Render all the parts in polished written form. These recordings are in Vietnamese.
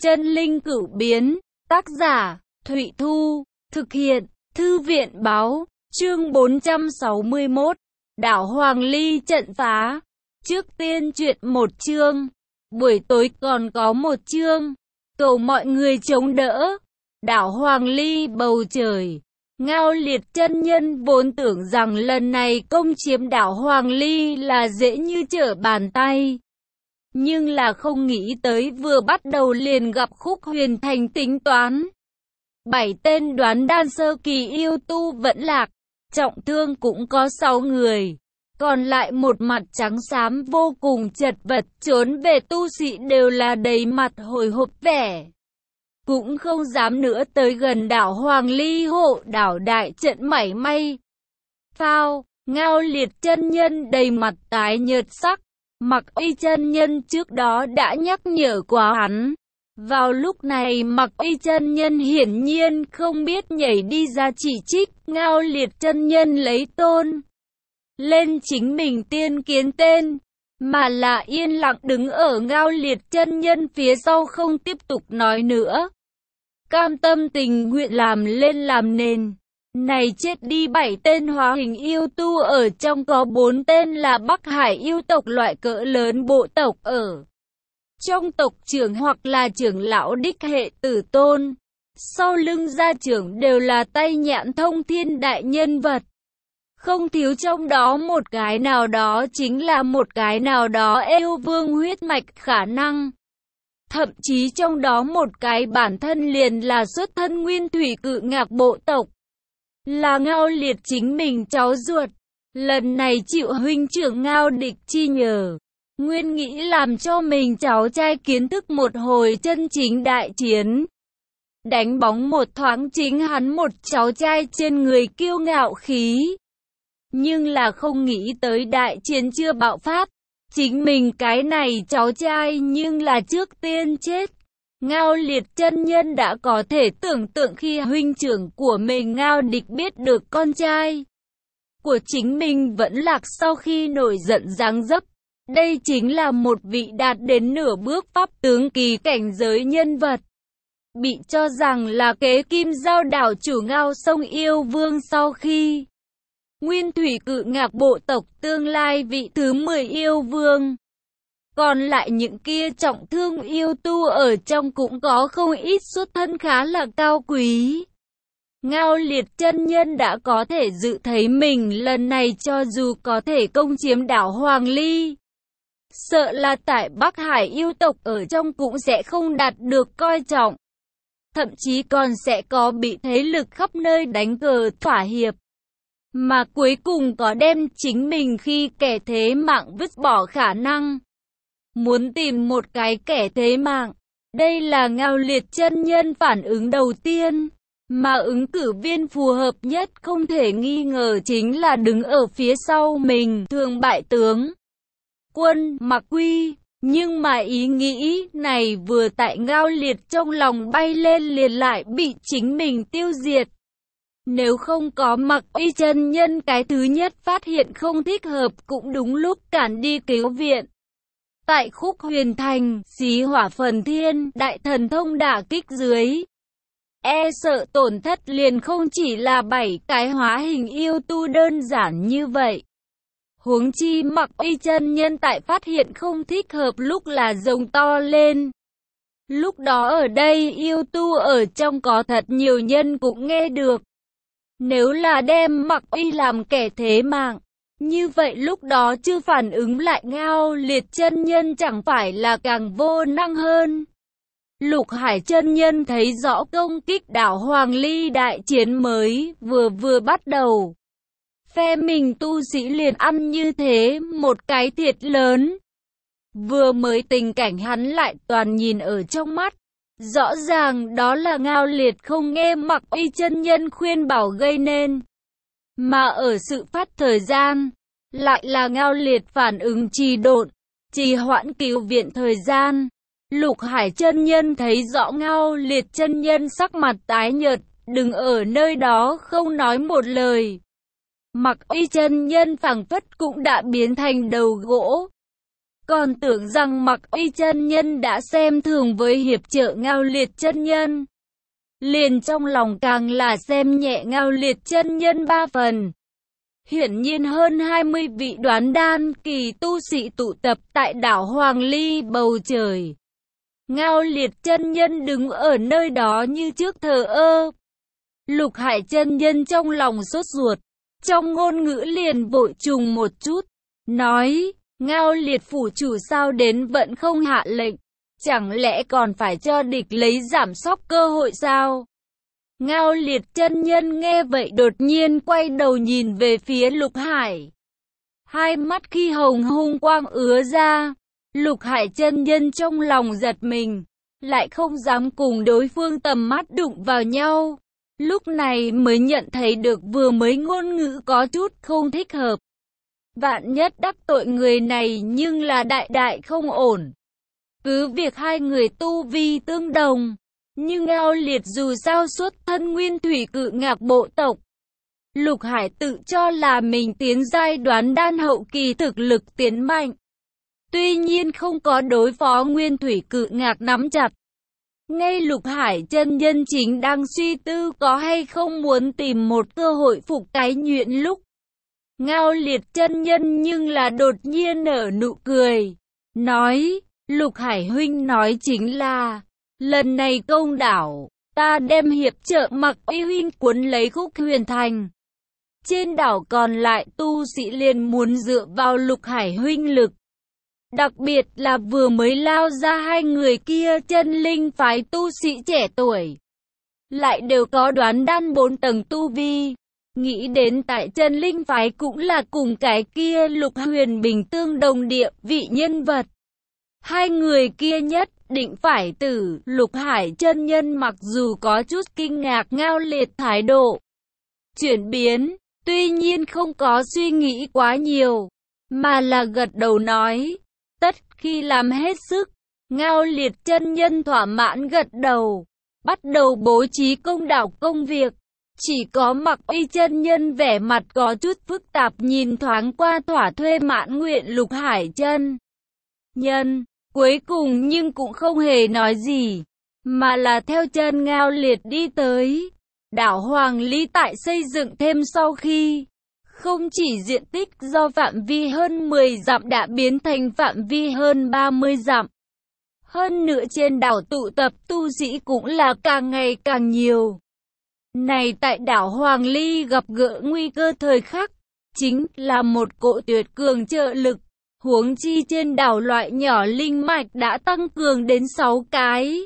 Chân linh cửu biến, tác giả, Thụy Thu, thực hiện, Thư viện báo, chương 461, đảo Hoàng Ly trận phá. Trước tiên chuyện một chương, buổi tối còn có một chương, cầu mọi người chống đỡ. Đảo Hoàng Ly bầu trời, Ngao Liệt chân nhân vốn tưởng rằng lần này công chiếm đảo Hoàng Ly là dễ như trở bàn tay. Nhưng là không nghĩ tới vừa bắt đầu liền gặp Khúc Huyền Thành tính toán. 7 tên đoán đan sơ kỳ yêu tu vẫn lạc, trọng thương cũng có 6 người. Còn lại một mặt trắng xám vô cùng chật vật trốn về tu sĩ đều là đầy mặt hồi hộp vẻ. Cũng không dám nữa tới gần đảo Hoàng Ly hộ đảo đại trận mảy may. Phao, Ngao Liệt chân nhân đầy mặt tái nhợt sắc. Mặc Y chân nhân trước đó đã nhắc nhở quá hắn. Vào lúc này Mặc Y chân nhân hiển nhiên không biết nhảy đi ra chỉ trích. Ngao Liệt chân nhân lấy tôn lên chính mình tiên kiến tên, mà là yên lặng đứng ở Ngao Liệt chân nhân phía sau không tiếp tục nói nữa. Cam tâm tình nguyện làm lên làm nền. Này chết đi 7 tên hóa hình yêu tu ở trong có 4 tên là Bắc Hải yêu tộc loại cỡ lớn bộ tộc ở trong tộc trưởng hoặc là trưởng lão đích hệ tử tôn. Sau lưng gia trưởng đều là tay nhãn thông thiên đại nhân vật. Không thiếu trong đó một cái nào đó chính là một cái nào đó yêu vương huyết mạch khả năng. Thậm chí trong đó một cái bản thân liền là xuất thân nguyên thủy cự ngạc bộ tộc. Là Ngao Liệt chính mình cháu ruột. Lần này chịu huynh trưởng Ngao Địch chi nhờ, nguyên nghĩ làm cho mình cháu trai kiến thức một hồi chân chính đại chiến. Đánh bóng một thoáng chính hắn một cháu trai trên người kiêu ngạo khí. Nhưng là không nghĩ tới đại chiến chưa bạo phát. Chính mình cái này cháu trai nhưng là trước tiên chết. Ngao Liệt chân nhân đã có thể tưởng tượng khi huynh trưởng của mình Ngao Địch biết được con trai của chính mình vẫn lạc sau khi nổi giận giáng dấp. Đây chính là một vị đạt đến nửa bước pháp tướng kỳ cảnh giới nhân vật. Bị cho rằng là kế kim giao đảo chủ Ngao Sông Yêu Vương sau khi nguyên thủy cự ngạc bộ tộc tương lai vị thứ 10 yêu vương. Còn lại những kia trọng thương yêu tu ở trong cũng có không ít xuất thân khá là cao quý. Ngao Liệt chân nhân đã có thể dự thấy mình lần này cho dù có thể công chiếm đảo Hoàng Ly, sợ là tại Bắc Hải yêu tộc ở trong cũng sẽ không đạt được coi trọng. Thậm chí còn sẽ có bị thế lực khắp nơi đánh cờ thỏa hiệp. Mà cuối cùng có đem chính mình khi kẻ thế mạng vứt bỏ khả năng. Muốn tìm một cái kẻ thế mạng, đây là Ngao Liệt chân nhân phản ứng đầu tiên. Mà ứng cử viên phù hợp nhất không thể nghi ngờ chính là đứng ở phía sau mình thường bại tướng quân Mặc Quy. Nhưng mà ý nghĩ này vừa tại Ngao Liệt trong lòng bay lên liền lại bị chính mình tiêu diệt. Nếu không có Mặc Y chân nhân cái thứ nhất phát hiện không thích hợp cũng đúng lúc cản đi cứu viện. Tại Khúc Huyền Thành, xí hỏa phần thiên, đại thần thông đả kích dưới. E sợ tổn thất liền không chỉ là 7 cái hóa hình yêu tu đơn giản như vậy. Huống chi Mặc Y chân nhân tại phát hiện không thích hợp lúc là rống to lên. Lúc đó ở đây yêu tu ở trong có thật nhiều nhân cũng nghe được. Nếu là đem Mặc Y làm kẻ thế mạng, như vậy lúc đó chưa phản ứng lại Ngao Liệt chân nhân chẳng phải là càng vô năng hơn. Lục Hải chân nhân thấy rõ công kích đảo Hoàng Ly đại chiến mới vừa bắt đầu. Phe mình tu sĩ liền ăn như thế một cái thiệt lớn. Vừa mới tình cảnh hắn lại toàn nhìn ở trong mắt. Rõ ràng đó là Ngao Liệt không nghe Mặc Y chân nhân khuyên bảo gây nên. Mà ở sự phát thời gian, lại là Ngao Liệt phản ứng trì độn, trì hoãn cứu viện thời gian. Lục Hải chân nhân thấy rõ Ngao Liệt chân nhân sắc mặt tái nhợt, đứng ở nơi đó không nói một lời. Mặc Y chân nhân phảng phất cũng đã biến thành đầu gỗ. còn tưởng rằng Mặc Uy chân nhân đã xem thường với hiệp trợ Ngao Liệt chân nhân. Liền trong lòng càng là xem nhẹ Ngao Liệt chân nhân 3 phần. Hiển nhiên hơn 20 vị đoán đan kỳ tu sĩ tụ tập tại đảo Hoàng Ly bầu trời. Ngao Liệt chân nhân đứng ở nơi đó như trước thờ ơ. Lục Hải chân nhân trong lòng sốt ruột, trong ngôn ngữ liền vội trùng một chút, nói, Ngao Liệt phủ chủ sao đến vẫn không hạ lệnh, chẳng lẽ còn phải cho địch lấy giảm sóc cơ hội sao? Ngao Liệt chân nhân nghe vậy đột nhiên quay đầu nhìn về phía Lục Hải. Hai mắt khi hồng hung quang ứa ra, Lục Hải chân nhân trong lòng giật mình, lại không dám cùng đối phương tầm mắt đụng vào nhau. Lúc này mới nhận thấy được vừa mới ngôn ngữ có chút không thích hợp. Vạn nhất đắc tội người này nhưng là đại đại không ổn. Cứ việc hai người tu vi tương đồng, nhưng Ngao Liệt dù sao xuất thân nguyên thủy cự ngạc bộ tộc. Lục Hải tự cho là mình tiến giai đoán đan hậu kỳ thực lực tiến mạnh. Tuy nhiên không có đối phó nguyên thủy cự ngạc nắm chặt. Ngay Lục Hải chân nhân chính đang suy tư có hay không muốn tìm một cơ hội phục cái nhuyễn lúc. Ngao Liệt chân nhân nhưng là đột nhiên nở nụ cười, nói, Lục Hải huynh nói chính là, lần này công đảo, ta đem hiệp trợ Mặc Uy huynh cuốn lấy Khúc Huyền Thành. Trên đảo còn lại tu sĩ liền muốn dựa vào Lục Hải huynh lực. Đặc biệt là vừa mới lao ra hai người kia chân linh phái tu sĩ trẻ tuổi. Lại đều có đoán đan 4 tầng tu vi. Nghĩ đến tại chân linh phái cũng là cùng cái kia Lục Huyền Bình tương đồng địa vị nhân vật. Hai người kia nhất định phải tử. Lục Hải chân nhân mặc dù có chút kinh ngạc Ngao Liệt thái độ chuyển biến, tuy nhiên không có suy nghĩ quá nhiều, mà là gật đầu nói. Tất khi làm hết sức, Ngao Liệt chân nhân thỏa mãn gật đầu, bắt đầu bố trí công đảo công việc. Chỉ có Mặc Uy chân nhân vẻ mặt có chút phức tạp nhìn thoáng qua thỏa thuê mãn nguyện Lục Hải chân nhân, cuối cùng nhưng cũng không hề nói gì, mà là theo chân Ngao Liệt đi tới. Đảo Hoàng Ly tại xây dựng thêm sau khi không chỉ diện tích do phạm vi hơn 10 dặm đã biến thành phạm vi hơn 30 dặm. Hơn nữa trên đảo tụ tập tu sĩ cũng là càng ngày càng nhiều. Này tại đảo Hoàng Ly gặp gỡ nguy cơ thời khắc, chính là một cỗ tuyệt cường trợ lực. Huống chi trên đảo loại nhỏ linh mạch đã tăng cường đến 6 cái.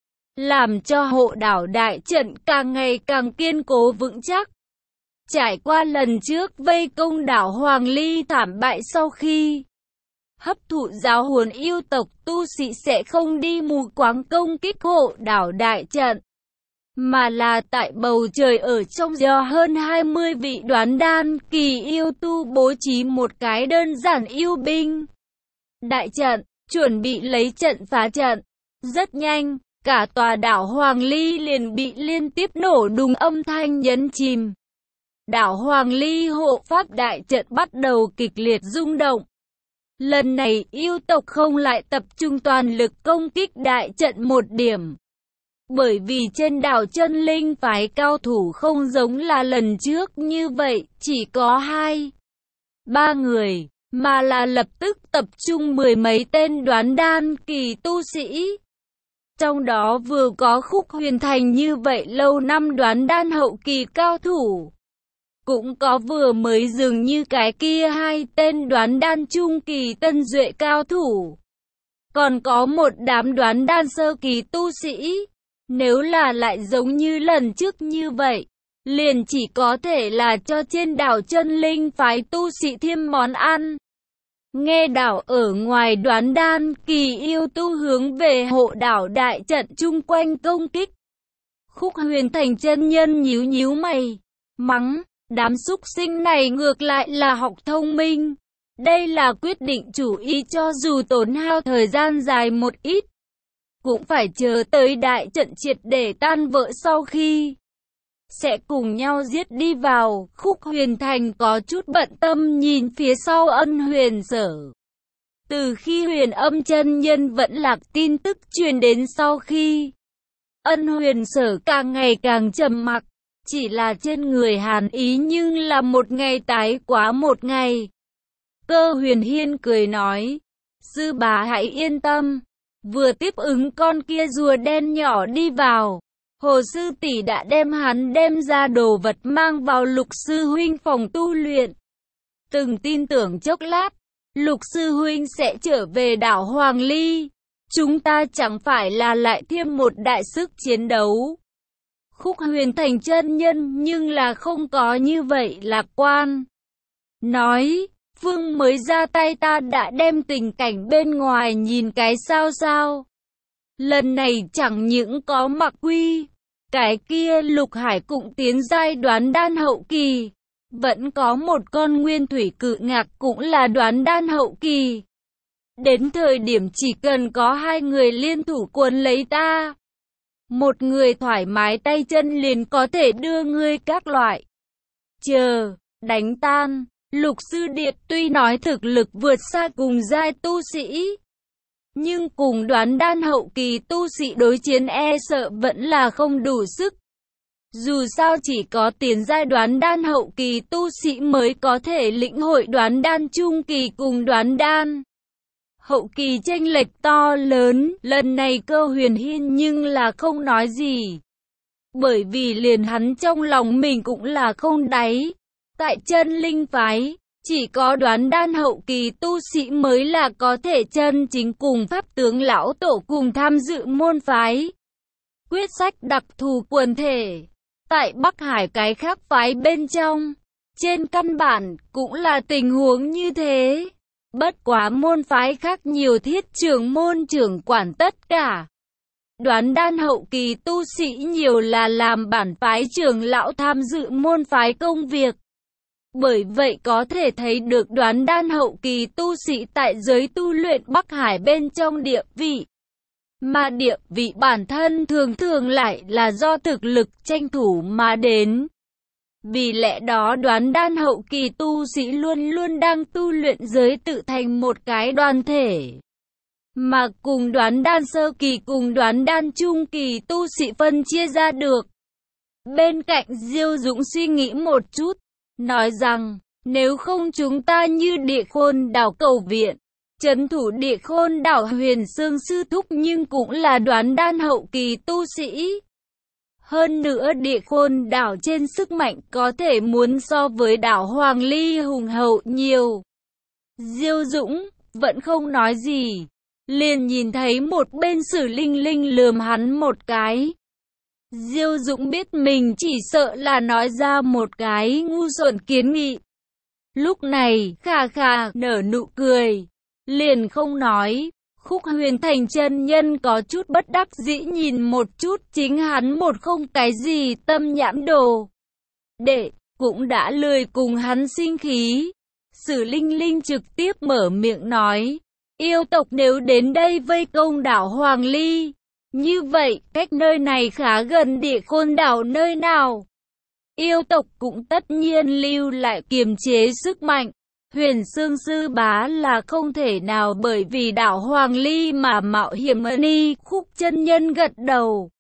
Làm cho hộ đảo đại trận càng ngày càng kiên cố vững chắc. Trải qua lần trước vây công đảo Hoàng Ly thảm bại sau khi hấp thụ giáo huấn yêu tộc tu sĩ sẽ không đi mù quáng công kích hộ đảo đại trận, mà là tại bầu trời ở trong do hơn 20 vị đoán đan kỳ yêu tu bố trí một cái đơn giản yêu binh đại trận, chuẩn bị lấy trận phá trận. Rất nhanh, cả tòa đảo Hoàng Ly liền bị liên tiếp nổ đùng âm thanh nhấn chìm. Đảo Hoàng Ly hộ pháp đại trận bắt đầu kịch liệt rung động. Lần này yêu tộc không lại tập trung toàn lực công kích đại trận một điểm. Bởi vì trên đảo chân linh phái cao thủ không giống là lần trước như vậy, chỉ có 2-3 người, mà là lập tức tập trung 10 mấy tên đoán đan kỳ tu sĩ. Trong đó vừa có Khúc Huyền Thành như vậy lâu năm đoán đan hậu kỳ cao thủ. Cũng có vừa mới dường như cái kia 2 tên đoán đan trung kỳ tân duệ cao thủ. Còn có một đám đoán đan sơ kỳ tu sĩ. Nếu là lại giống như lần trước như vậy, liền chỉ có thể là cho trên đảo chân linh phái tu sĩ thêm món ăn. Nghe đảo ở ngoài đoán đan kỳ yêu tu hướng về hộ đảo đại trận chung quanh công kích. Khúc Huyền Thành chân nhân nhíu nhíu mày, mắng, đám súc sinh này ngược lại là học thông minh. Đây là quyết định chủ ý cho dù tốn hao thời gian dài một ít. Cũng phải chờ tới đại trận triệt để tan vỡ sau khi sẽ cùng nhau giết đi vào. Khúc Huyền Thành có chút bận tâm nhìn phía sau Ân Huyền Sở. Từ khi Huyền Âm chân nhân vẫn lạc tin tức truyền đến sau khi Ân Huyền Sở càng ngày càng trầm mặc, chỉ là trên người hàn ý nhưng là một ngày tái quá một ngày. Cơ Huyền Hiên cười nói, sư bá hãy yên tâm, vừa tiếp ứng con kia rùa đen nhỏ đi vào, Hồ sư tỷ đã đem hắn đem ra đồ vật mang vào Lục sư huynh phòng tu luyện. Từng tin tưởng chốc lát, Lục sư huynh sẽ trở về đảo Hoàng Ly, chúng ta chẳng phải là lại thêm một đại sức chiến đấu. Khúc Huyền Thành chân nhân nhưng là không có như vậy lạc quan. Nói, Vương mới ra tay ta đã đem tình cảnh bên ngoài nhìn cái sao. Lần này chẳng những có Mặc Quy, cái kia Lục Hải cũng tiến giai đoán đan hậu kỳ. Vẫn có một con nguyên thủy cự ngạc cũng là đoán đan hậu kỳ. Đến thời điểm chỉ cần có hai người liên thủ cuốn lấy ta, một người thoải mái tay chân liền có thể đưa ngươi các loại đánh tan. Lục Sư Điệt tuy nói thực lực vượt xa cùng giai tu sĩ, nhưng cùng đoán đan hậu kỳ tu sĩ đối chiến e sợ vẫn là không đủ sức. Dù sao chỉ có tiến giai đoán đan hậu kỳ tu sĩ mới có thể lĩnh hội đoán đan trung kỳ cùng đoán đan hậu kỳ chênh lệch to lớn. Lần này Cơ Huyền Hiên nhưng là không nói gì, bởi vì liền hắn trong lòng mình cũng là không đáy. Tại chân linh phái, chỉ có đoán đan hậu kỳ tu sĩ mới là có thể chân chính cùng pháp tướng lão tổ cùng tham dự môn phái quyết sách đặc thù quần thể. Tại Bắc Hải cái khác phái bên trong, trên căn bản cũng là tình huống như thế. Bất quá môn phái khác nhiều thiết trưởng môn trưởng quản tất cả. Đoán đan hậu kỳ tu sĩ nhiều là làm bản phái trưởng lão tham dự môn phái công việc. Bởi vậy có thể thấy được đoán đan hậu kỳ tu sĩ tại giới tu luyện Bắc Hải bên trong địa vị. Mà địa vị bản thân thường thường lại là do thực lực tranh thủ mà đến. Vì lẽ đó đoán đan hậu kỳ tu sĩ luôn luôn đang tu luyện giới tự thành một cái đoàn thể. Mà cùng đoán đan sơ kỳ cùng đoán đan trung kỳ tu sĩ phân chia ra được. Bên cạnh Diêu Dũng suy nghĩ một chút, nói rằng, nếu không chúng ta như Địa Khôn đảo cầu viện, trấn thủ Địa Khôn đảo Huyền Sương sư thúc nhưng cũng là đoán đan hậu kỳ tu sĩ. Hơn nữa Địa Khôn đảo trên sức mạnh có thể muốn so với đảo Hoàng Ly hùng hậu nhiều. Diêu Dũng vẫn không nói gì, liền nhìn thấy một bên Sử Linh Linh lườm hắn một cái. Diêu Dũng biết mình chỉ sợ là nói ra một cái ngu xuẩn kiến nghị. Lúc này, khà khà nở nụ cười, liền không nói. Khúc Huyền Thành chân nhân có chút bất đắc dĩ nhìn một chút chính hắn một không cái gì tâm nhãn đồ. Đệ, cũng đã lười cùng hắn sinh khí. Sử Linh Linh trực tiếp mở miệng nói, yêu tộc nếu đến đây vây công đảo Hoàng Ly, như vậy cách nơi này khá gần Địa Khôn đảo nơi nào. Yêu tộc cũng tất nhiên lưu lại kiềm chế sức mạnh. Huyền Sương sư bá là không thể nào bởi vì đảo Hoàng Ly mà mạo hiểm. Ni Khúc chân nhân gật đầu,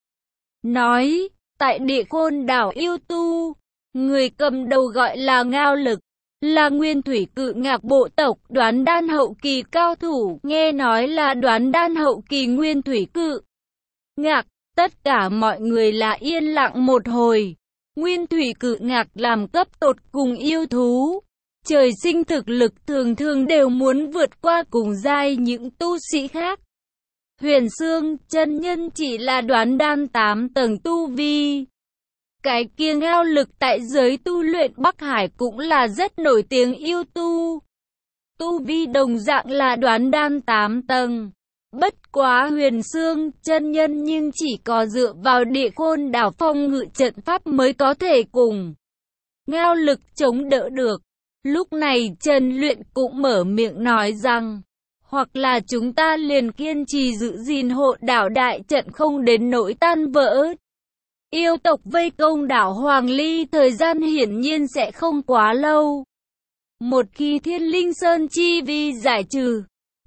nói, tại Địa Khôn đảo yêu tu, người cầm đầu gọi là Ngao Lực, là nguyên thủy cự ngạc bộ tộc đoán đan hậu kỳ cao thủ, nghe nói là đoán đan hậu kỳ nguyên thủy cự ngạc. Tất cả mọi người là yên lặng một hồi. Nguyên thủy cự ngạc làm cấp tột cùng yêu thú, trời sinh thực lực thường thường đều muốn vượt qua cùng giai những tu sĩ khác. Huyền Sương chân nhân chỉ là đoán đan 8 tầng tu vi. Cái kia Ngao Lực tại giới tu luyện Bắc Hải cũng là rất nổi tiếng yêu tu. Tu vi đồng dạng là đoán đan 8 tầng. Bất quá Huyền Sương chân nhân nhưng chỉ có dựa vào Địa Khôn đảo phong ngự trận pháp mới có thể cùng Ngao Lực chống đỡ được. Lúc này Trần Luyện cũng mở miệng nói rằng, hoặc là chúng ta liền kiên trì giữ gìn hộ đảo đại trận không đến nỗi tan vỡ. Yêu tộc vây công đảo Hoàng Ly thời gian hiển nhiên sẽ không quá lâu. Một khi Thiên Linh Sơn chi vi giải trừ,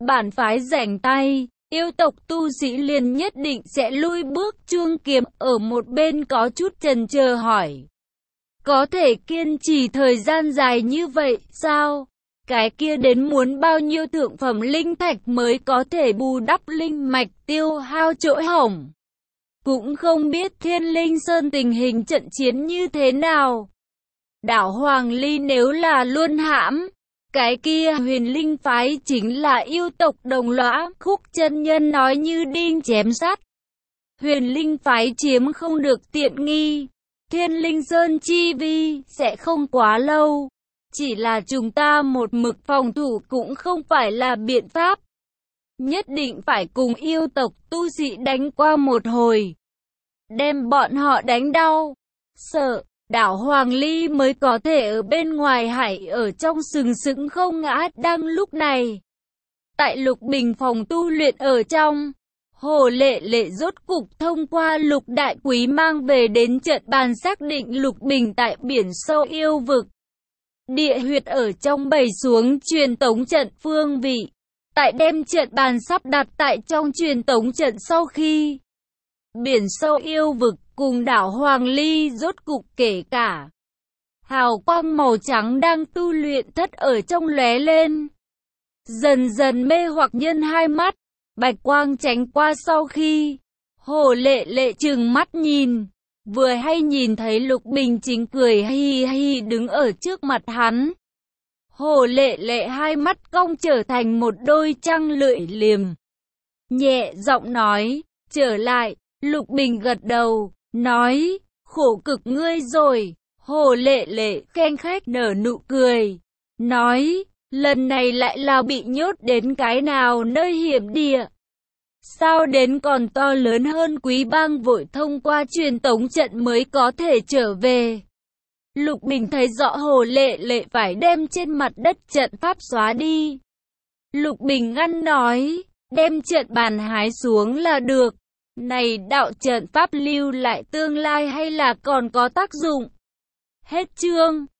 bản phái rảnh tay, yêu tộc tu sĩ liền nhất định sẽ lui bước. Chương Kiếm ở một bên có chút chần chờ hỏi. Có thể kiên trì thời gian dài như vậy sao? Cái kia đến muốn bao nhiêu thượng phẩm linh thạch mới có thể bù đắp linh mạch tiêu hao chỗ hỏng? Cũng không biết Thiên Linh Sơn tình hình trận chiến như thế nào. Đảo Hoàng Ly nếu là luôn hãm, cái kia Huyền Linh phái chính là yêu tộc đồng lõa. Khúc chân nhân nói như đinh chém sắt. Huyền Linh phái chiếm không được tiện nghi, Thiên Linh Sơn chi vi sẽ không quá lâu. Chỉ là chúng ta một mực phòng thủ cũng không phải là biện pháp. Nhất định phải cùng yêu tộc tu sĩ đánh qua một hồi, đem bọn họ đánh đau, sợ. Đảo Hoàng Ly mới có thể ở bên ngoài hải ở trong sừng sững không ngã. Đang lúc này, tại Lục Bình phòng tu luyện ở trong, Hồ Lệ Lệ rốt cục thông qua Lục Đại Quý mang về đến trận bàn xác định Lục Bình tại biển sâu yêu vực. Địa huyệt ở trong bày xuống truyền tống trận phương vị. Tại đem trận bàn sắp đặt tại trong truyền tống trận sau khi biển sâu yêu vực cùng đảo Hoàng Ly rốt cục kể cả hào quang màu trắng đang tu luyện thất ở trong lóe lên, dần dần mê hoặc nhân hai mắt. Bạch quang tránh qua sau khi Hồ Lệ Lệ trừng mắt nhìn, vừa hay nhìn thấy Lục Bình chính cười hi hi đứng ở trước mặt hắn. Hồ Lệ Lệ hai mắt cong trở thành một đôi trăng lưỡi liềm, nhẹ giọng nói, trở lại. Lục Bình gật đầu, nói, khổ cực ngươi rồi. Hồ Lệ Lệ khen khách nở nụ cười, nói, lần này lại là bị nhốt đến cái nào nơi hiểm địa? Sao đến còn to lớn hơn Quý Bang vội thông qua truyền tống trận mới có thể trở về? Lục Bình thấy rõ Hồ Lệ Lệ phải đem trên mặt đất trận pháp xóa đi. Lục Bình ngăn nói, đem trận bàn hái xuống là được. Này đạo trận pháp lưu lại tương lai hay là còn có tác dụng? Hết chương.